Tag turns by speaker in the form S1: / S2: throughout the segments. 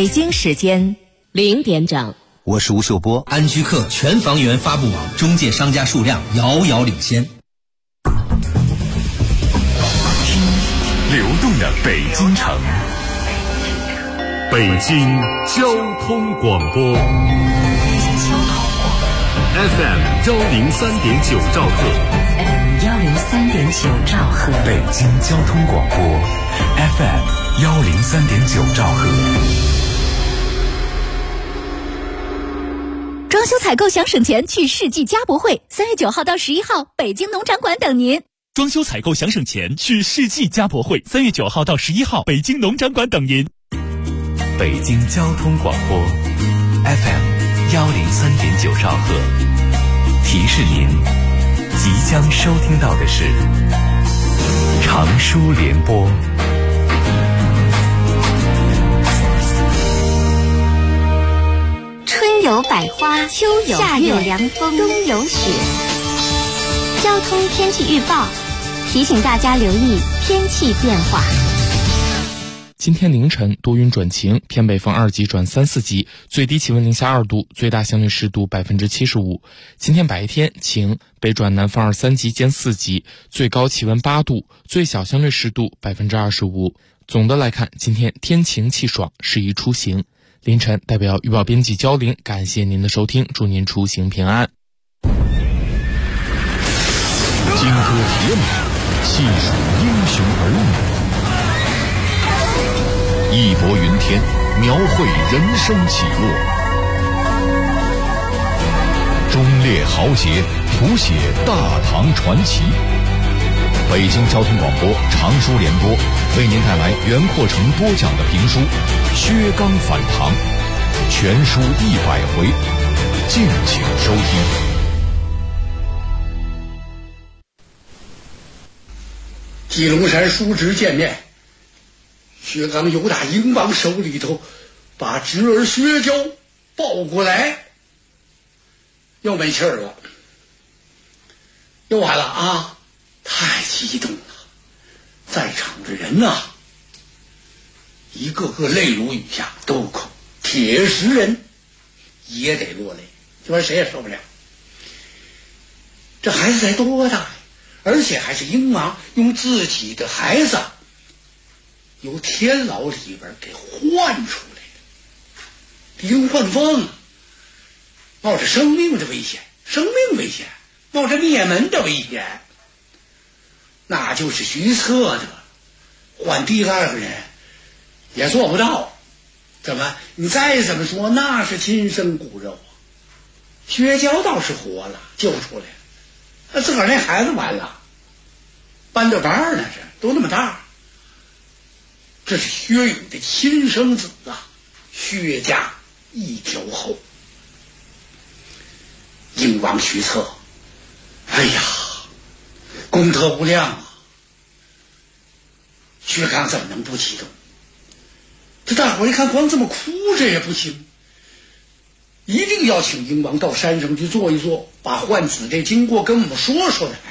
S1: 北京时间0点整。
S2: 我是吴秀波。
S3: 安居客全房源发布网中介商家数量遥遥领先。
S4: 听流动的北京城，北京交通广播 FM 103.9兆赫
S1: 103.9兆赫，
S4: 北京交通广播 FM 103.9兆赫。
S1: 装修采购想省钱，去世纪家博会，3月9号到11号，北京农展馆等您。
S5: 装修采购想省钱，去世纪家博会，3月9号到11号，北京农展馆等您。
S4: 北京交通广播 FM 103.9兆赫，提示您即将收听到的是长舒联播。
S6: 春有百花，秋有夏有凉风，冬有雪。交通天气预报提醒大家留意天气变化。
S7: 今天凌晨多云转晴，偏北风2级转3、4级，最低气温零下2度，最大相对湿度75%。今天白天晴，北转南风2、3级兼4级，最高气温8度，最小相对湿度25%。总的来看，今天天晴气爽，适宜出行。凌晨代表预报编辑焦玲，感谢您的收听，祝您出行平安。
S4: 金戈铁马，细数英雄儿女，义薄云天，描绘人生起落，忠烈豪杰，谱写大唐传奇。北京交通广播长舒联播为您带来袁阔成播讲的评书《薛刚反唐》，全书100回，敬请收听。
S8: 鸡龙山叔侄见面，薛刚由打英王手里头把侄儿薛娇抱过来，又没气儿了，又完了啊！太激动了，在场的人呐，一个个泪如雨下，都哭。铁石人也得落泪，这玩意谁也受不了。这孩子才多大呀？而且还是英王用自己的孩子由天牢里边给换出来的，离经换凤，冒着生命的危险，生命危险，冒着灭门的危险，那就是徐策的换第二个人也做不到。怎么你再怎么说那是亲生骨肉啊。薛娇倒是活了，救出来了，那自个儿那孩子完了，搬到班儿呢，这都那么大。这是薛勇的亲生子啊，薛家一条后。英王徐策，哎呀，功德无量啊！薛刚怎么能不激动？这大伙一看，光这么哭着也不行，一定要请英王到山上去坐一坐，把换子这经过跟我们说说来。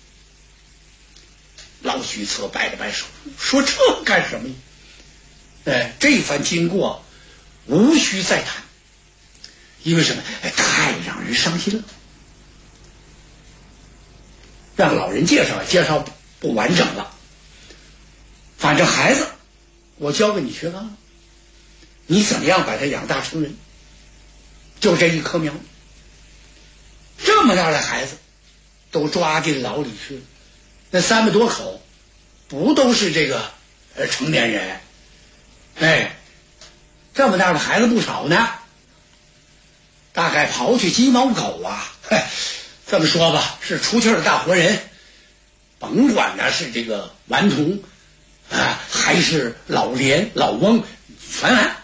S8: 老徐策摆了摆手，说这干什么呀？这番经过无需再谈，因为什么？太让人伤心了。让老人介绍介绍不完整了。反正孩子我交给你薛刚了，你怎么样把他养大成人？就这一棵苗，这么大的孩子都抓进牢里去了，那300多口不都是这个成年人？这么大的孩子不少呢，大概刨去鸡毛狗啊，这么说吧，是出气的大活人，甭管呢是这个顽童啊，还是老连老翁，全完。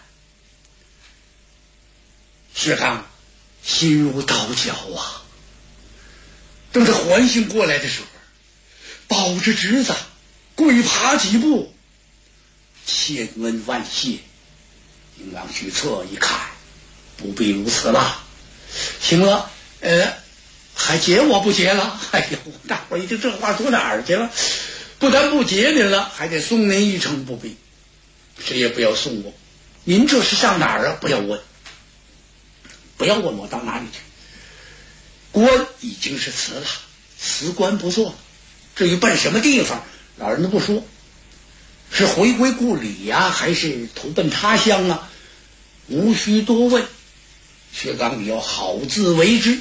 S8: 薛刚心如刀绞啊！等他缓醒过来的时候，抱着侄子跪爬几步，千恩万谢。英王徐策一看，不必如此了，行了，还结我不结了？哎呦，大伙一听这话说哪儿去了？不但不结您了，还得送您一程，不必，谁也不要送我。 您这是上哪儿啊？不要问我到哪里去。官已经是辞了，辞官不做了。至于奔什么地方，老人都不说，是回归故里呀，还是投奔他乡啊？无需多问，薛刚你要好自为之。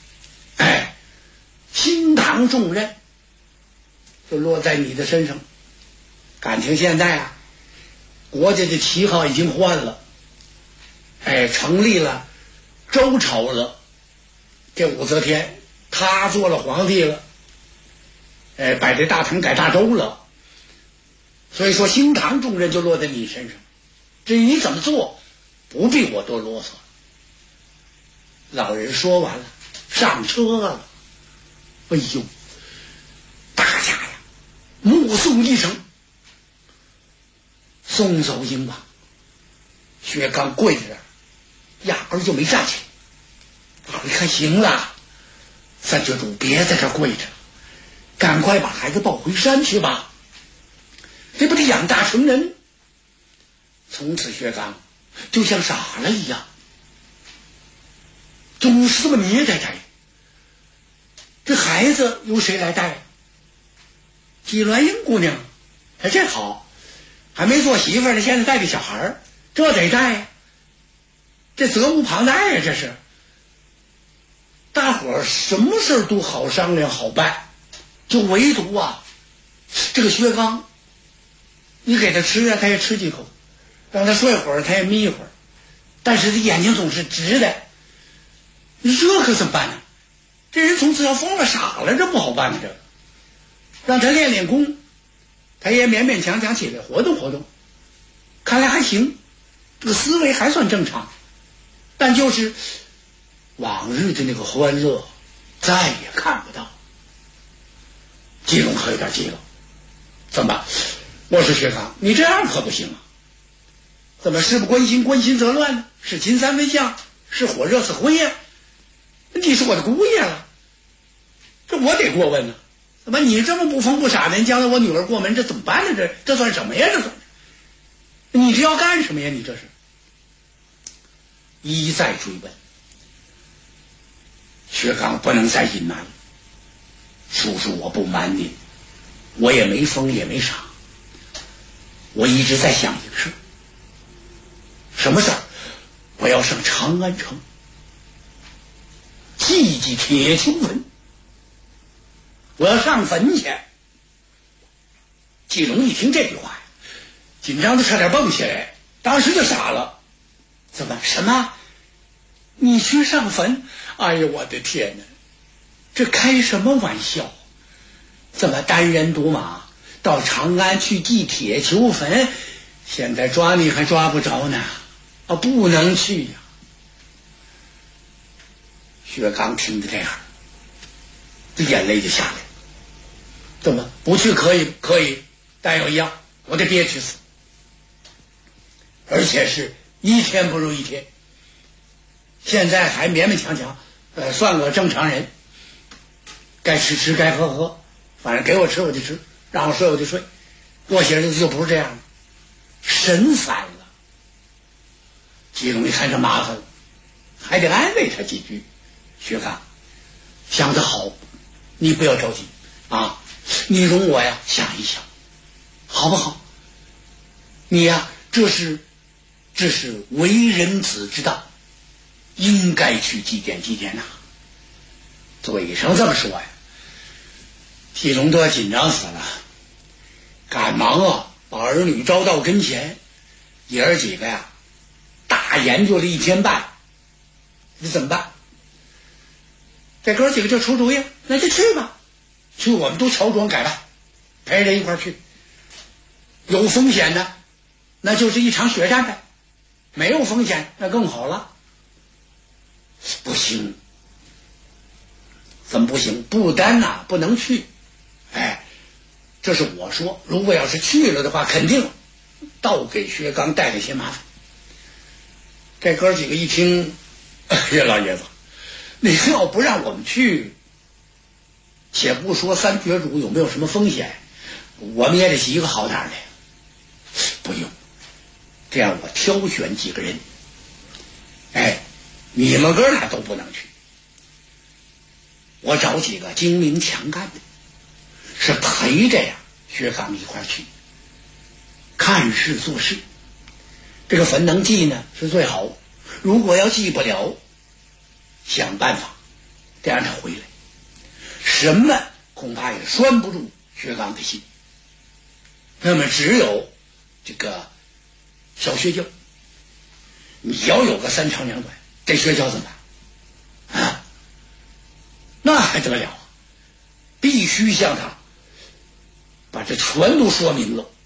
S8: 新堂重任就落在你的身上。感情现在啊，国家的旗号已经换了，成立了周朝了。这武则天他做了皇帝了，摆这大唐改大周了。所以说新堂重任就落在你身上。至于你怎么做，不必我多啰嗦。老人说完了，上车了。哎呦，大家呀，目送一程，送走英王。薛刚跪在这儿，压根就没站起来。你看，行了，三绝主别在这儿跪着，赶快把孩子抱回山去吧，这不得养大成人。从此薛刚就像傻了一样，总是这么捏在这儿。这孩子由谁来带？纪鸾英姑娘，这好，还没做媳妇呢，现在带个小孩，这得带呀，这责无旁贷呀，这是。大伙儿什么事儿都好商量好办，就唯独啊，这个薛刚，你给他吃啊，他也吃几口；让他睡会儿，他也眯一会儿，但是他眼睛总是直的，你这可怎么办呢？这人从此要疯了傻了，这不好办呢。这让他练练功，他也勉勉强强起来活动活动，看来还行，这个思维还算正常，但就是往日的那个欢乐再也看不到。季龙可有点急了，怎么？我说薛刚，你这样可不行啊！怎么事不关心，关心则乱呢？是秦三为将，是火热死灰呀！你是我的姑爷了，这我得过问呢。怎么你这么不疯不傻的，将来我女儿过门，这怎么办呢？这算什么呀？这算你这要干什么呀？你这是一再追问。薛刚不能再隐瞒了，叔叔，我不瞒你，我也没疯也没傻，我一直在想一个事儿。什么事儿？我要上长安城祭祭铁丘坟，我要上坟去。季龙一听这句话呀，紧张的差点蹦起来，当时就傻了。怎么？什么？你去上坟？哎呦，我的天哪！这开什么玩笑？怎么单人独马到长安去祭铁丘坟？现在抓你还抓不着呢，不能去呀！薛刚听着这样，这眼泪就下来了。怎么不去？可以，但有一样，我得憋屈死，而且是一天不如一天。现在还勉勉强强，算个正常人，该吃吃，该喝喝，反正给我吃我就吃，让我睡我就睡。过些日子就不是这样了，神散了。季龙一看这麻烦了，还得安慰他几句。薛刚，想得好，你不要着急啊，你容我呀想一想，好不好？你呀，这是为人子之道，应该去祭奠祭奠呐。嘴上这么说呀，季龙都要紧张死了，赶忙啊把儿女招到跟前，爷儿几个呀大研究了1天半，你怎么办？这哥几个就出主意，那就去吧，去我们都乔装改扮，陪着一块儿去。有风险的，那就是一场血战呗；没有风险，那更好了。不行，怎么不行？不单不能去，这是我说，如果要是去了的话，肯定倒给薛刚带来些麻烦。这哥几个一听，岳老爷子，你要不让我们去，且不说三绝主有没有什么风险，我们也得洗一个好点的。不用， 这样我挑选几个人，你们哥俩都不能去，我找几个精明强干的，是陪着呀薛刚一块去看事做事。这个坟能记呢是最好，如果要记不了，想办法得让他回来，什么恐怕也拴不住薛刚的心。那么只有这个小薛教，你要有个3长2短，这薛教怎么办啊？那还得了，必须向他把这全都说明了。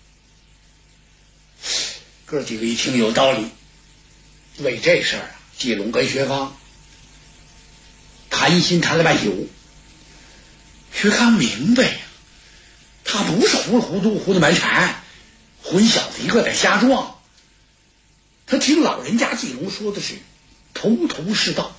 S8: 哥几个一听有道理，为这事儿季龙跟薛刚谈心谈了半宿。薛刚明白呀，他不是糊里糊涂糊的蛮缠，混小子一个在瞎撞。他听老人家季龙说的是头头是道，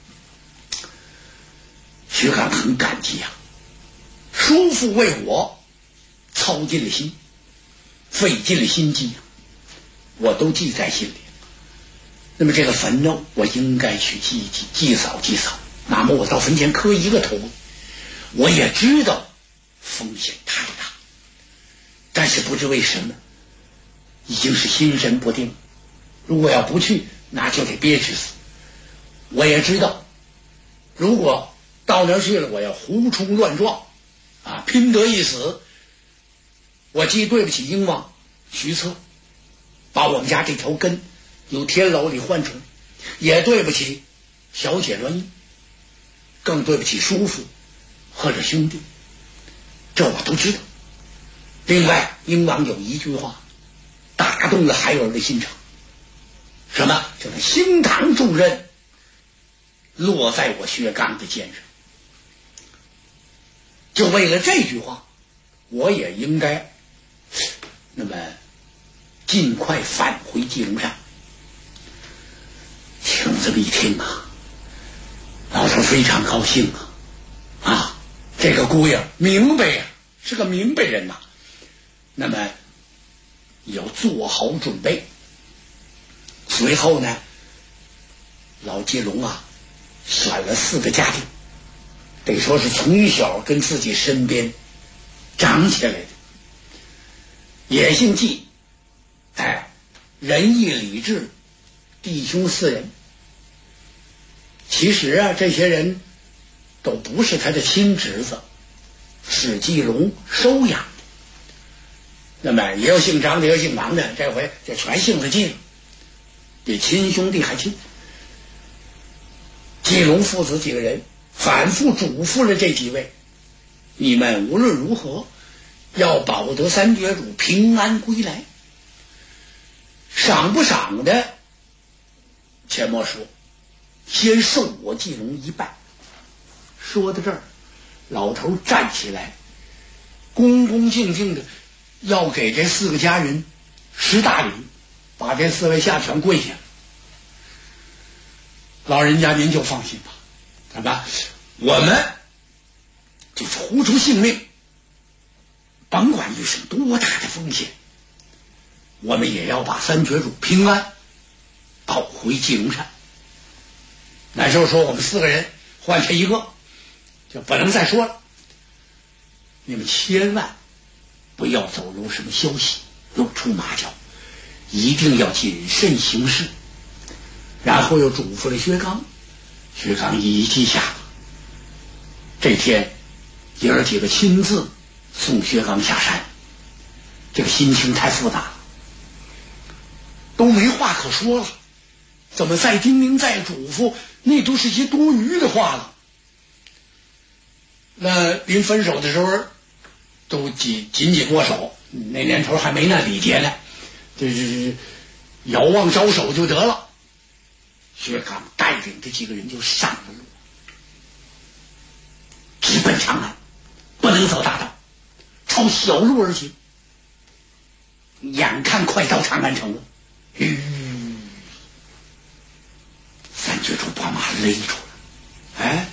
S8: 薛刚很感激呀，叔父为我操尽了心，费尽了心机，我都记在心里。那么这个坟呢，我应该去祭扫。那么我到坟前磕一个头，我也知道风险太大，但是不知为什么已经是心神不定，如果要不去，那就得憋屈死。我也知道，如果到那儿去了，我要胡冲乱撞拼得一死，我既对不起英王徐策，把我们家这条根由天牢里换出来，也对不起小姐栾英，更对不起叔父或者兄弟，这我都知道。另外，英王有一句话打动了孩儿的心肠，什么？就是兴唐重任落在我薛刚的肩上。就为了这句话，我也应该那么尽快返回鸡笼山。听这么一听老头非常高兴这个姑爷明白呀，是个明白人那么要做好准备。随后呢，老季龙选了4个家丁，得说是从小跟自己身边长起来的，也姓季，仁义礼智弟兄4人。其实这些人都不是他的亲侄子，是季龙收养的。那么也有姓张的，也有姓王的，这回就全姓了季了，比亲兄弟还亲。季龙父子几个人反复嘱咐了这几位，你们无论如何要保得3绝主平安归来，赏不赏的且莫说，先受我季龙一拜。说到这儿，老头站起来，恭恭敬敬的要给这4个家人10大礼，把这4位下全跪下。老人家您就放心吧，怎么我们就付出性命，甭管遇上多大的风险，我们也要把3绝主平安抱回鸡笼山。那时候说我们4个人换他一个就不能再说了，你们千万不要走漏什么消息，露出马脚，一定要谨慎行事。然后又嘱咐了薛刚，薛刚一记下了。这天爷儿几个亲自送薛刚下山，这个心情太复杂了，都没话可说了，怎么再叮咛再嘱咐，那都是些多余的话了。那临分手的时候都紧握手，那年头还没那礼节呢，就是遥望招手就得了。薛刚带领这几个人就上了路，直奔长安，不能走大道，朝小路而行。眼看快到长安城了，3绝主把马勒住了。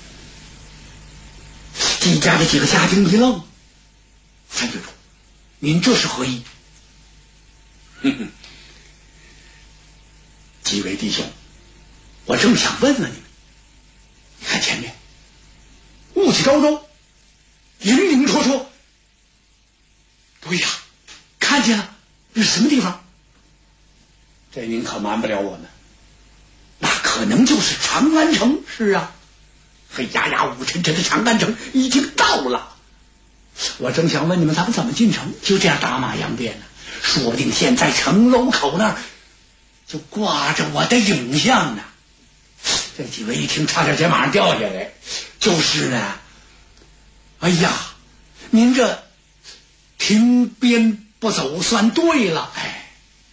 S8: 季家的几个家丁一愣，3绝主，您这是何意？ 几位弟兄，我正想问问你们，你看前面雾气昭昭，影影绰绰。对呀，看见了，这是什么地方？这您可瞒不了我们，那可能就是长安城。是啊，黑压压雾沉沉的长安城已经到了。我正想问你们咱们怎么进城，就这样打马扬鞭呢，说不定现在城楼口那儿就挂着我的影像呢。这几位一听差点肩膀上掉下来。就是呢，哎呀，您这停鞭不走算对了。哎，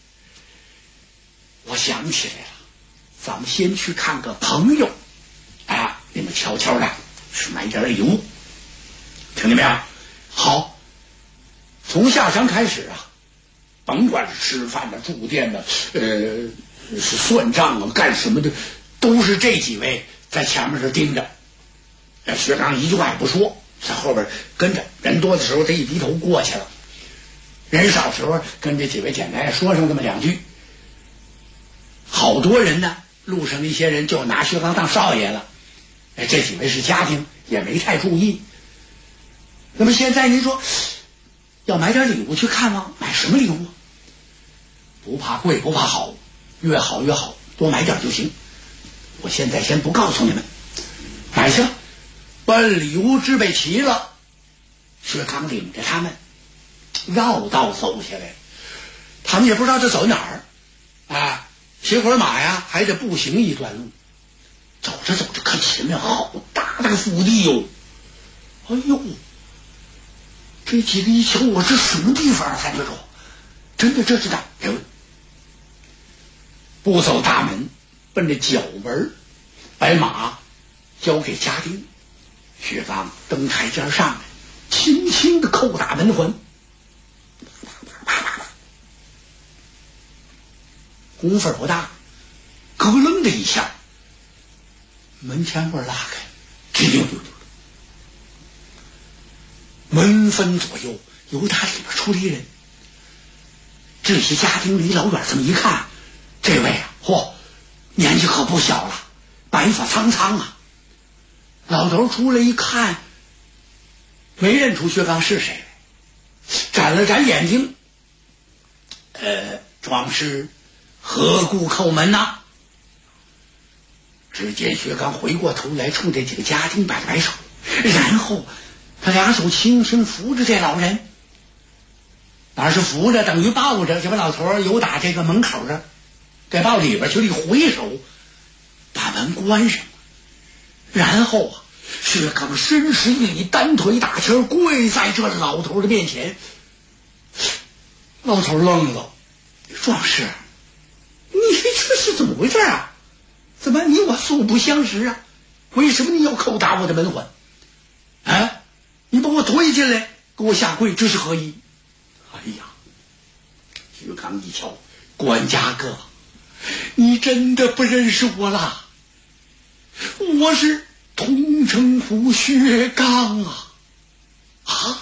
S8: 我想起来了，咱们先去看个朋友，啊，你们悄悄的去买点礼物，听见没有？好，从下山开始啊，甭管是吃饭的、住店的，是算账啊，干什么的，都是这几位在前面这盯着。薛刚一句话也不说，在后边跟着，人多的时候他一低头过去了，人少时候跟这几位简单说上这么两句。好多人呢，路上那些人就拿薛刚当少爷了，这几位是家庭，也没太注意。那么现在您说要买点礼物去看吗？买什么礼物？不怕贵不怕好，越好越好，多买点就行。我现在先不告诉你们，买去了。把礼物置备齐了，薛刚领着他们绕道走下来。他们也不知道这走哪儿啊，骑会儿马呀，还得步行一段路。走着走着，看前面好大的个腹地哟！哎呦，这几个一瞧，我这什么地方啊？三舅舅，真的这是哪？不走大门，奔着角门，把马交给家丁。薛刚登台阶上来，轻轻的叩打门环，功夫不大，咯楞的一下，门前边拉开，直溜溜溜，门分左右，由他里边出来一人。这些家丁离老远这么一看，这位啊，嚯，年纪可不小了，白发苍苍啊。老头出来一看，没认出薛刚是谁，眨了眨眼睛，壮士何故叩门呐？只见薛刚回过头来，冲这几个家丁摆了摆手，然后他两手轻轻扶着这老人，哪是扶着，等于抱着，就把老头由打这个门口这给抱里边去了，一回手把门关上。然后啊，薛刚深施一礼，单腿打球跪在这老头的面前。老头愣了，壮士，你这是怎么回事啊？怎么你我素不相识啊？为什么你要叩打我的门环？啊，你把我推进来给我下跪，这是何意？哎呀，薛刚一瞧，管家哥，你真的不认识我了？我是通城府薛刚啊！啊！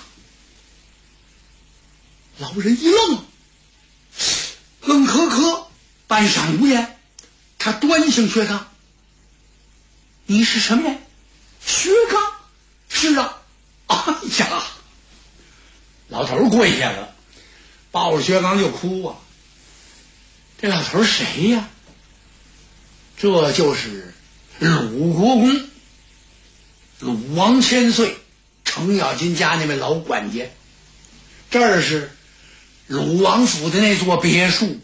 S8: 老人一愣，愣磕磕，半晌无言。他端详薛刚：“你是什么人？”薛刚：“是啊。”哎呀！老头跪下了，抱着薛刚就哭啊。这老头谁呀？这就是鲁国公鲁王千岁程咬金家那位老管家。这儿是鲁王府的那座别墅。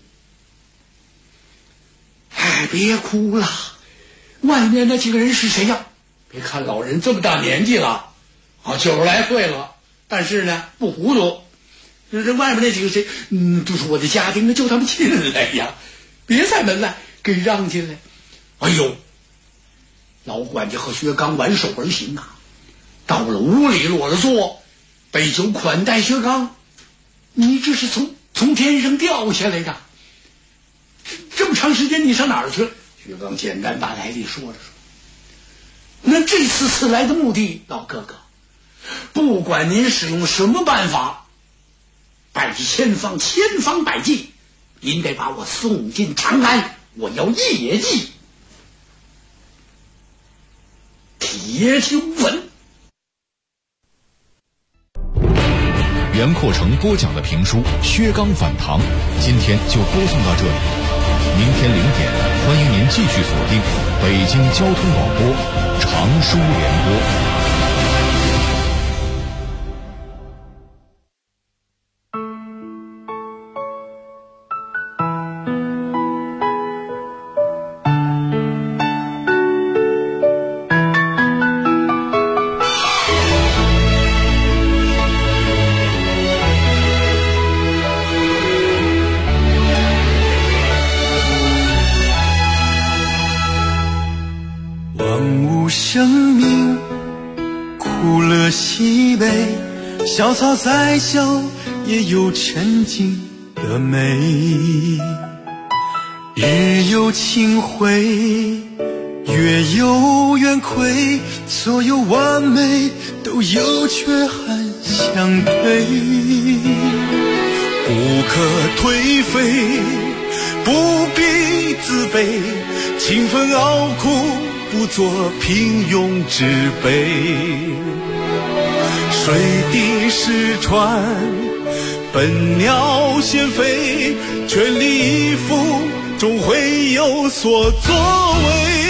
S8: 哎，别哭了，外面那几个人是谁呀？别看老人这么大年纪了，90来岁了，但是呢不糊涂。这外面那几个谁？都是我的家丁，就他们进来呀，别在门外，给让进来。哎呦，老管家和薛刚挽手而行啊，到了屋里落了座，备酒款待薛刚。你这是从天上掉下来的，这么长时间你上哪儿去了？薛刚简单把来历说了说。那这次来的目的，老哥哥，不管您使用什么办法，百千方百计，您得把我送进长安， 我要业绩，铁听闻。
S4: 袁阔成播讲的评书《薛刚反唐》，今天就播送到这里。明天0点，欢迎您继续锁定北京交通广播常书联播。
S2: 小草再小也有沉静的美，日有清辉，月有圆亏，所有完美都有缺憾相对，不可颓废，不必自卑，勤奋熬苦，不做平庸之辈。水滴石穿，笨鸟先飞，全力以赴，终会有所作为。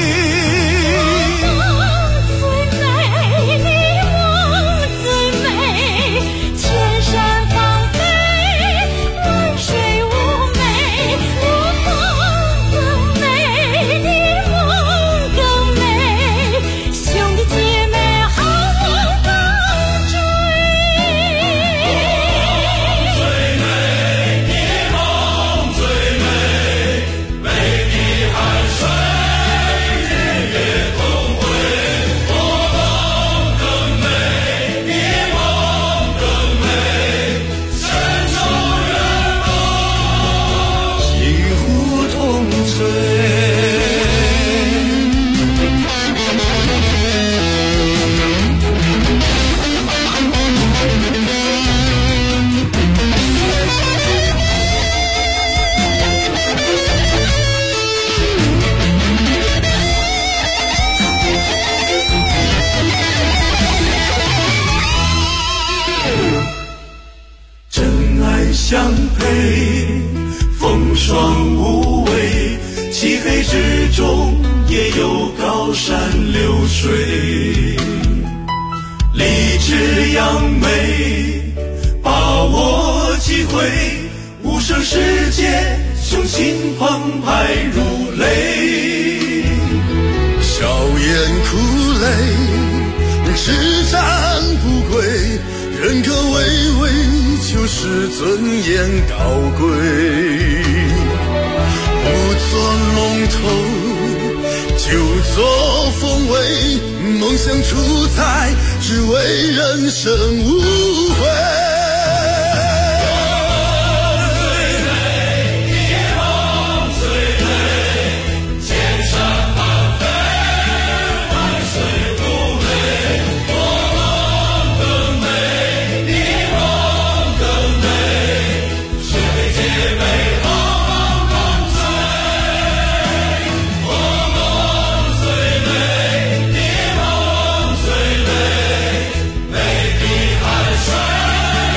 S2: 相配，风霜无畏，漆黑之中也有高山流水。立志扬眉，把握机会，无声世界，雄心澎湃如雷。笑颜苦泪，叱咤不归，人格巍巍，就是尊严高贵。不做龙头，就做凤尾，梦想出彩，只为人生无悔。
S9: 美的海水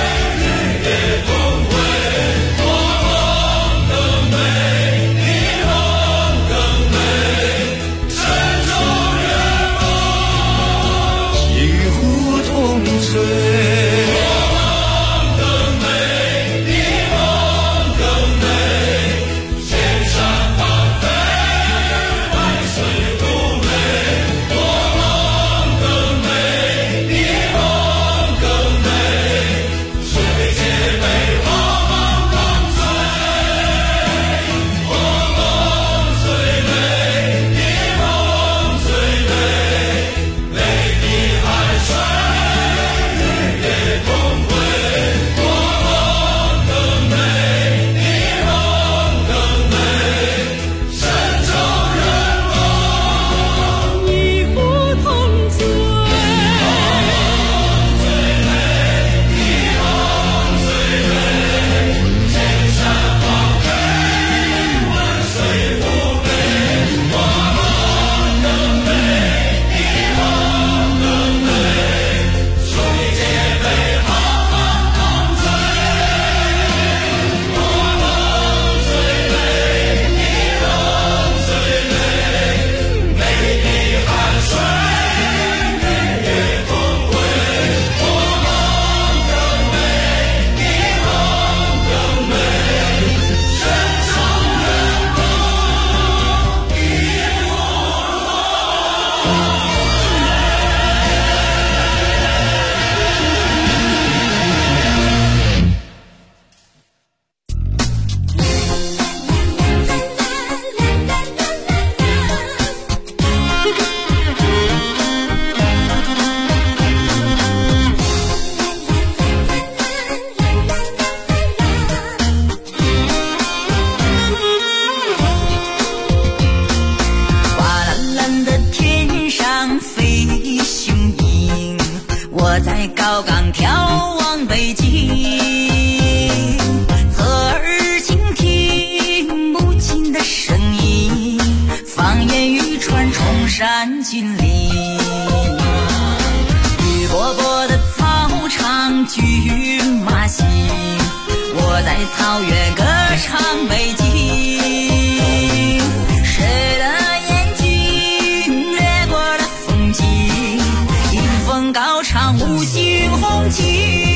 S9: 我在高岗眺望北京，侧耳倾听母亲的声音，方言语传崇山峻岭。绿波波的草场骏马行，我在草原歌唱北京。谁的眼睛掠过的风景，迎风高唱五星红旗。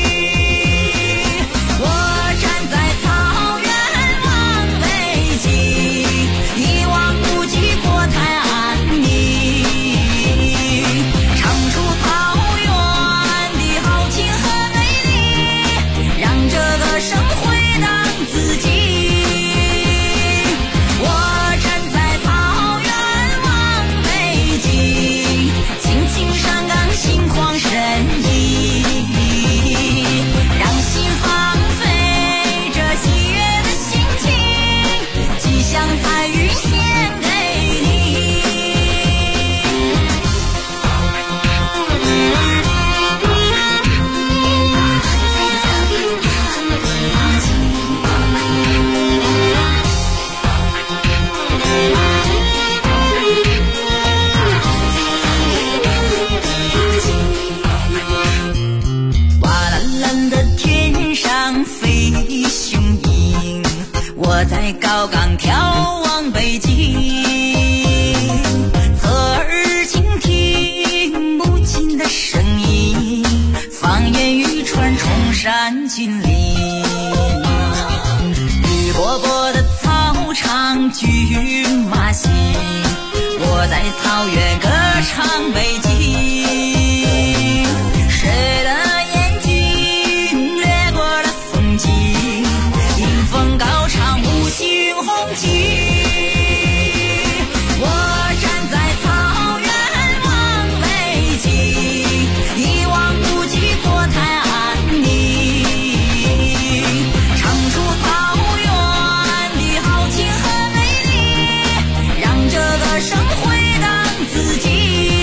S9: 我站在草原望北京，一望无际国泰安宁，唱出草原的豪情和美丽，让这个生回荡自己。我站在草原望北京，青青山岗心旷神怡，让心放飞这喜悦的心情，吉祥彩云献给你。瓦蓝蓝的天上飞雄鹰，我在高岗眺望北京，侧耳倾听母亲的声音，方言语传崇山峻岭。绿波波的草场骏马行，我在草原歌唱北京。谁的眼睛掠过的风景，迎风高唱五星红旗。我站在草原望北京，一望无际国泰安宁，唱出草原的豪情和美丽，让这个生回荡自己。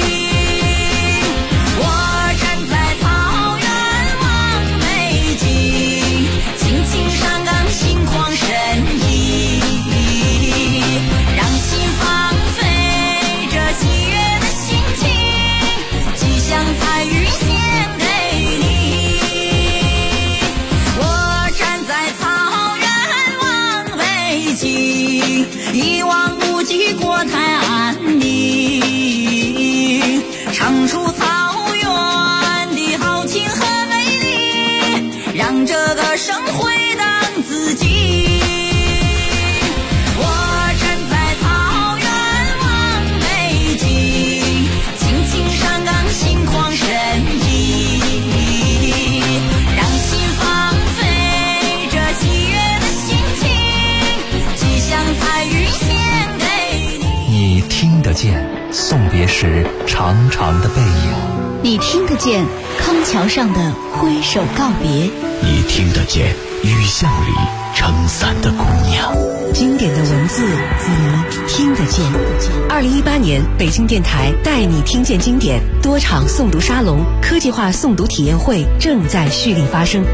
S9: 我站在草原望北京，青青山岗心旷神怡，让心放飞这喜悦的心情，吉祥彩云献给你。我站在草原望北京，一望无际国泰安宁，唱出草原的豪情和美丽，让这个生回荡自己。我站在草原望北京，青青山岗心旷神怡，让心放飞这喜悦的心情，吉祥彩云献给你。
S10: 你听得见送别时长长的背影，
S1: 你听得见康桥上的挥手告别，
S11: 你听得见雨巷里撑伞的姑娘。
S12: 经典的文字，你听得见。2018年北京电台带你听见经典多场诵读沙龙、科技化诵读体验会正在蓄力发生。